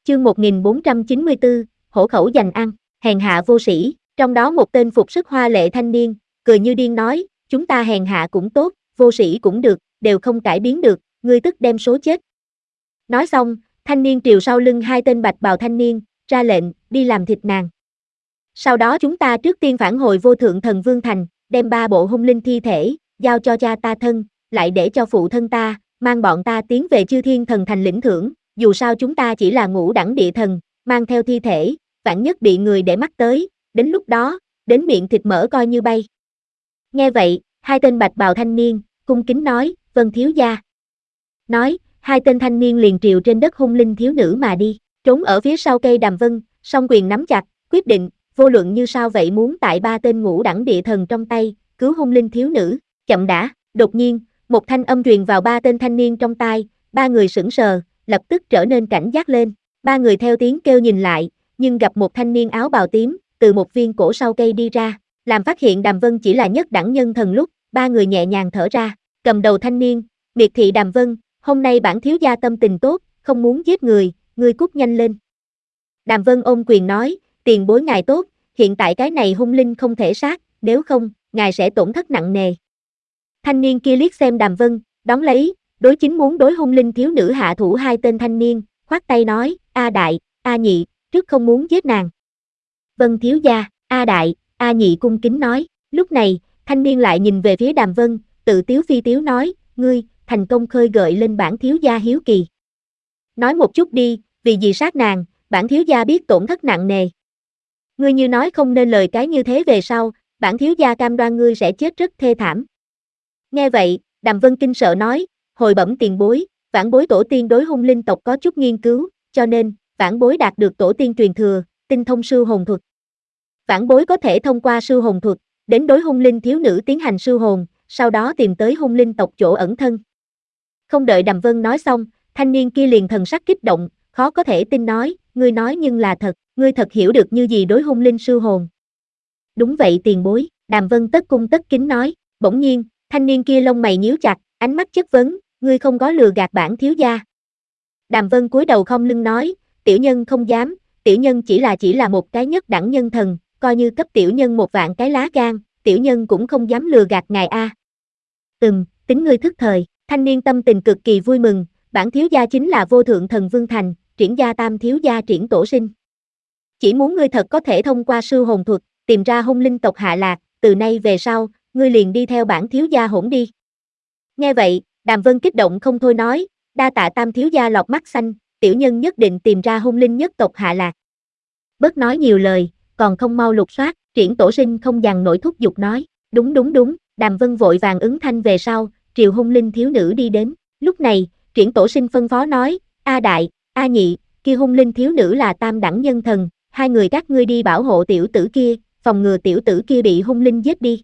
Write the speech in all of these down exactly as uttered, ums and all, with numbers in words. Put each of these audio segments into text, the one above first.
Chương một nghìn bốn trăm chín mươi tư, hổ khẩu dành ăn, hèn hạ vô sĩ, trong đó một tên phục sức hoa lệ thanh niên, cười như điên nói, chúng ta hèn hạ cũng tốt, vô sĩ cũng được, đều không cải biến được, ngươi tức đem số chết. Nói xong, thanh niên triều sau lưng hai tên bạch bào thanh niên, ra lệnh, đi làm thịt nàng. Sau đó chúng ta trước tiên phản hồi vô thượng thần vương thành, đem ba bộ hung linh thi thể, giao cho cha ta thân, lại để cho phụ thân ta, mang bọn ta tiến về chư thiên thần thành lĩnh thưởng, dù sao chúng ta chỉ là ngũ đẳng địa thần, mang theo thi thể, vạn nhất bị người để mắt tới, đến lúc đó, đến miệng thịt mỡ coi như bay. Nghe vậy, hai tên bạch bào thanh niên, cung kính nói, vâng thiếu gia. Nói, hai tên thanh niên liền triều trên đất hung linh thiếu nữ mà đi, trốn ở phía sau cây đàm vân, song quyền nắm chặt, quyết định, vô luận như sao vậy muốn tại ba tên ngũ đẳng địa thần trong tay, cứu hung linh thiếu nữ, chậm đã, đột nhiên, một thanh âm truyền vào ba tên thanh niên trong tai, ba người sững sờ, lập tức trở nên cảnh giác lên, ba người theo tiếng kêu nhìn lại, nhưng gặp một thanh niên áo bào tím, từ một viên cổ sau cây đi ra, làm phát hiện Đàm Vân chỉ là nhất đẳng nhân thần lúc, ba người nhẹ nhàng thở ra, cầm đầu thanh niên, miệt thị Đàm Vân, hôm nay bản thiếu gia tâm tình tốt, không muốn giết người, ngươi cút nhanh lên. Đàm Vân ôm quyền nói, tiền bối ngài tốt, hiện tại cái này hung linh không thể sát, nếu không, ngài sẽ tổn thất nặng nề. Thanh niên kia liếc xem Đàm Vân, đón lấy, đối chính muốn đối hung linh thiếu nữ hạ thủ hai tên thanh niên, khoát tay nói, A đại, A nhị, trước không muốn giết nàng. Vân thiếu gia, A đại, A nhị cung kính nói, lúc này, thanh niên lại nhìn về phía Đàm Vân, tự tiếu phi tiếu nói, ngươi, thành công khơi gợi lên bản thiếu gia hiếu kỳ. Nói một chút đi, vì gì sát nàng, bản thiếu gia biết tổn thất nặng nề. Ngươi như nói không nên lời cái như thế về sau, bản thiếu gia cam đoan ngươi sẽ chết rất thê thảm. Nghe vậy, Đàm Vân kinh sợ nói, hồi bẩm tiền bối, vãn bối tổ tiên đối hung linh tộc có chút nghiên cứu, cho nên, vãn bối đạt được tổ tiên truyền thừa, tinh thông sư hồn thuật. Vãn bối có thể thông qua sư hồn thuật, đến đối hung linh thiếu nữ tiến hành sư hồn, sau đó tìm tới hung linh tộc chỗ ẩn thân. Không đợi Đàm Vân nói xong, thanh niên kia liền thần sắc kích động, khó có thể tin nói, ngươi nói nhưng là thật, ngươi thật hiểu được như gì đối hung linh sư hồn. Đúng vậy tiền bối, Đàm Vân tất cung tất kính nói, bỗng nhiên, thanh niên kia lông mày nhíu chặt, ánh mắt chất vấn, ngươi không có lừa gạt bản thiếu gia. Đàm Vân cúi đầu khom lưng nói, tiểu nhân không dám, tiểu nhân chỉ là chỉ là một cái nhất đẳng nhân thần, coi như cấp tiểu nhân một vạn cái lá gan, tiểu nhân cũng không dám lừa gạt ngài a. Ừm, tính ngươi thức thời, thanh niên tâm tình cực kỳ vui mừng, bản thiếu gia chính là vô thượng thần vương thành, triển gia tam thiếu gia triển tổ sinh. Chỉ muốn ngươi thật có thể thông qua sư hồn thuật, tìm ra hung linh tộc hạ lạc, từ nay về sau, ngươi liền đi theo bản thiếu gia hỗn đi. Nghe vậy, Đàm Vân kích động không thôi nói, đa tạ tam thiếu gia lọt mắt xanh, tiểu nhân nhất định tìm ra hung linh nhất tộc hạ lạc. Bớt nói nhiều lời, còn không mau lục soát, triển tổ sinh không dằn nổi thúc giục nói, đúng đúng đúng, Đàm Vân vội vàng ứng thanh về sau, triều hung linh thiếu nữ đi đến, lúc này, triển tổ sinh phân phó nói, A đại, A nhị, kia hung linh thiếu nữ là tam đẳng nhân thần, hai người các ngươi đi bảo hộ tiểu tử kia, phòng ngừa tiểu tử kia bị hung linh giết đi.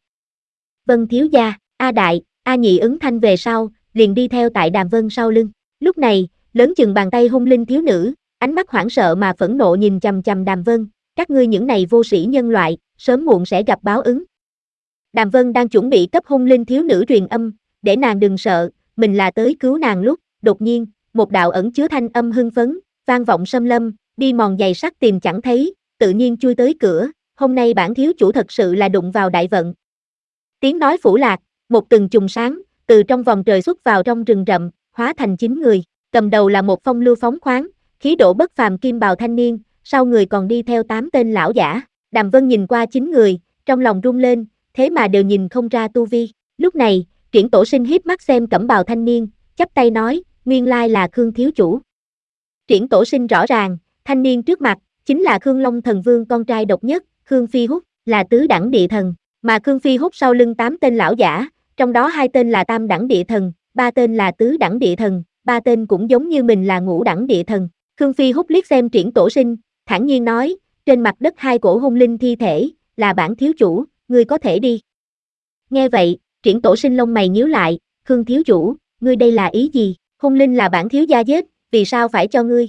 Vân thiếu gia, A đại, A nhị ứng thanh về sau, liền đi theo tại Đàm Vân sau lưng. Lúc này, lớn chừng bàn tay hung linh thiếu nữ, ánh mắt hoảng sợ mà phẫn nộ nhìn chằm chằm Đàm Vân, các ngươi những này vô sĩ nhân loại, sớm muộn sẽ gặp báo ứng. Đàm Vân đang chuẩn bị cấp hung linh thiếu nữ truyền âm, để nàng đừng sợ, mình là tới cứu nàng lúc, đột nhiên, một đạo ẩn chứa thanh âm hưng phấn, vang vọng xâm lâm, đi mòn giày sắt tìm chẳng thấy, tự nhiên chui tới cửa, hôm nay bản thiếu chủ thật sự là đụng vào đại vận. Tiếng nói phủ lạc, một từng chùm sáng, từ trong vòng trời xuất vào trong rừng rậm, hóa thành chín người, cầm đầu là một phong lưu phóng khoáng, khí độ bất phàm kim bào thanh niên, sau người còn đi theo tám tên lão giả. Đàm Vân nhìn qua chín người, trong lòng rung lên, thế mà đều nhìn không ra tu vi. Lúc này, triển tổ sinh híp mắt xem cẩm bào thanh niên, chắp tay nói, nguyên lai là Khương thiếu chủ. Triển tổ sinh rõ ràng, thanh niên trước mặt, chính là Khương Long thần vương con trai độc nhất, Khương Phi Húc, là tứ đẳng địa thần, mà Khương Phi Húc sau lưng tám tên lão giả, trong đó hai tên là tam đẳng địa thần, ba tên là tứ đẳng địa thần, ba tên cũng giống như mình là ngũ đẳng địa thần. Khương Phi Húc liếc xem triển tổ sinh, thản nhiên nói, trên mặt đất hai cổ hung linh thi thể, là bản thiếu chủ, ngươi có thể đi. Nghe vậy, triển tổ sinh lông mày nhíu lại, Khương thiếu chủ, ngươi đây là ý gì, hung linh là bản thiếu gia giết, vì sao phải cho ngươi?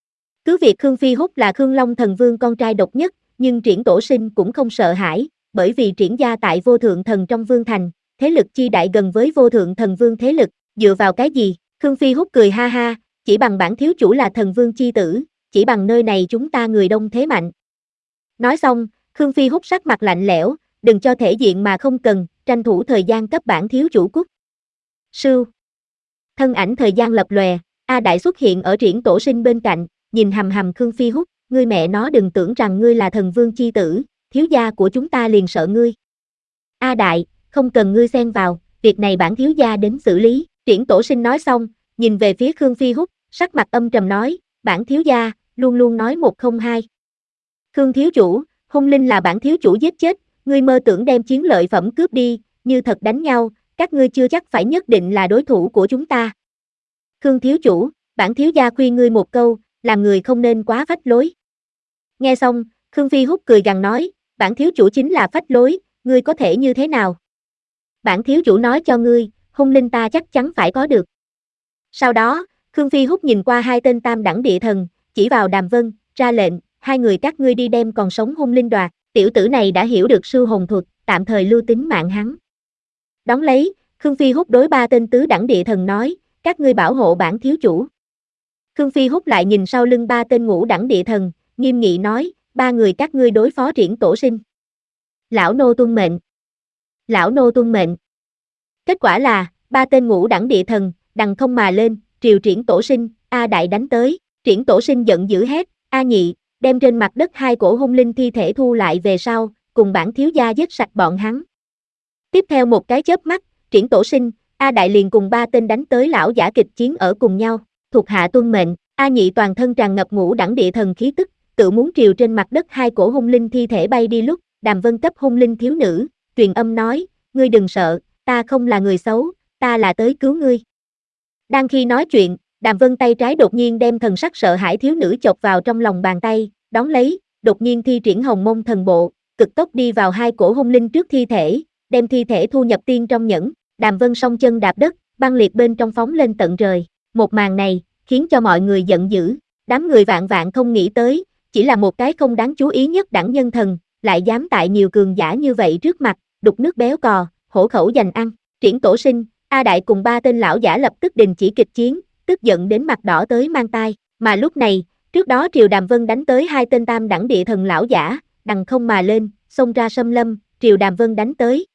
Cứ việc Khương Phi Húc là Khương Long thần vương con trai độc nhất, nhưng triển tổ sinh cũng không sợ hãi, bởi vì triển gia tại vô thượng thần trong vương thành, thế lực chi đại gần với vô thượng thần vương thế lực, dựa vào cái gì? Khương Phi Húc cười ha ha, chỉ bằng bản thiếu chủ là thần vương chi tử, chỉ bằng nơi này chúng ta người đông thế mạnh. Nói xong, Khương Phi Húc sắc mặt lạnh lẽo, đừng cho thể diện mà không cần, tranh thủ thời gian cấp bản thiếu chủ cút. Sưu. Thân ảnh thời gian lập lòe, A Đại xuất hiện ở Triển Tổ Sinh bên cạnh, nhìn hầm hầm Khương Phi Húc, ngươi mẹ nó đừng tưởng rằng ngươi là thần vương chi tử, thiếu gia của chúng ta liền sợ ngươi. A Đại, không cần ngươi xen vào, việc này bản thiếu gia đến xử lý. Triển Tổ Sinh nói xong, nhìn về phía Khương Phi Húc, sắc mặt âm trầm nói, bản thiếu gia, luôn luôn nói một không hai. Khương thiếu chủ, hung linh là bản thiếu chủ giết chết, ngươi mơ tưởng đem chiến lợi phẩm cướp đi, như thật đánh nhau, các ngươi chưa chắc phải nhất định là đối thủ của chúng ta. Khương thiếu chủ, bản thiếu gia khuyên ngươi một câu, làm người không nên quá phách lối. Nghe xong, Khương Phi Húc cười gằn nói, bản thiếu chủ chính là phách lối, ngươi có thể như thế nào? Bản thiếu chủ nói cho ngươi, hung linh ta chắc chắn phải có được. Sau đó, Khương Phi Húc nhìn qua hai tên tam đẳng địa thần, chỉ vào Đàm Vân, ra lệnh, hai người các ngươi đi đem còn sống hung linh đoạt, tiểu tử này đã hiểu được sư hồn thuật, tạm thời lưu tính mạng hắn. Đón lấy, Khương Phi Húc đối ba tên tứ đẳng địa thần nói, các ngươi bảo hộ bản thiếu chủ. Khương Phi Húc lại nhìn sau lưng ba tên ngũ đẳng địa thần, nghiêm nghị nói, ba người các ngươi đối phó Triển Tổ Sinh. Lão nô tuân mệnh. Lão nô tuân mệnh. Kết quả là, ba tên ngũ đẳng địa thần, đằng không mà lên, triều Triển Tổ Sinh, A Đại đánh tới. Triển Tổ Sinh giận dữ hét, A Nhị, đem trên mặt đất hai cổ hung linh thi thể thu lại về sau, cùng bản thiếu gia giết sạch bọn hắn. Tiếp theo một cái chớp mắt, Triển Tổ Sinh, A Đại liền cùng ba tên đánh tới lão giả kịch chiến ở cùng nhau, thuộc hạ tuân mệnh. A Nhị toàn thân tràn ngập ngũ đẳng địa thần khí tức, tự muốn triều trên mặt đất hai cổ hung linh thi thể bay đi lúc, Đàm Vân cấp hung linh thiếu nữ, truyền âm nói, ngươi đừng sợ, ta không là người xấu, ta là tới cứu ngươi. Đang khi nói chuyện, Đàm Vân tay trái đột nhiên đem thần sắc sợ hãi thiếu nữ chộp vào trong lòng bàn tay, đón lấy, đột nhiên thi triển hồng mông thần bộ, cực tốc đi vào hai cổ hung linh trước thi thể, đem thi thể thu nhập tiên trong nhẫn, Đàm Vân song chân đạp đất, băng liệt bên trong phóng lên tận trời. Một màn này, khiến cho mọi người giận dữ, đám người vạn vạn không nghĩ tới, chỉ là một cái không đáng chú ý nhất đẳng nhân thần, lại dám tại nhiều cường giả như vậy trước mặt, đục nước béo cò, hổ khẩu dành ăn. Triển Tổ Sinh, A Đại cùng ba tên lão giả lập tức đình chỉ kịch chiến, tức giận đến mặt đỏ tới mang tai, mà lúc này, trước đó triều Đàm Vân đánh tới hai tên tam đẳng địa thần lão giả, đằng không mà lên, xông ra xâm lâm, triều Đàm Vân đánh tới,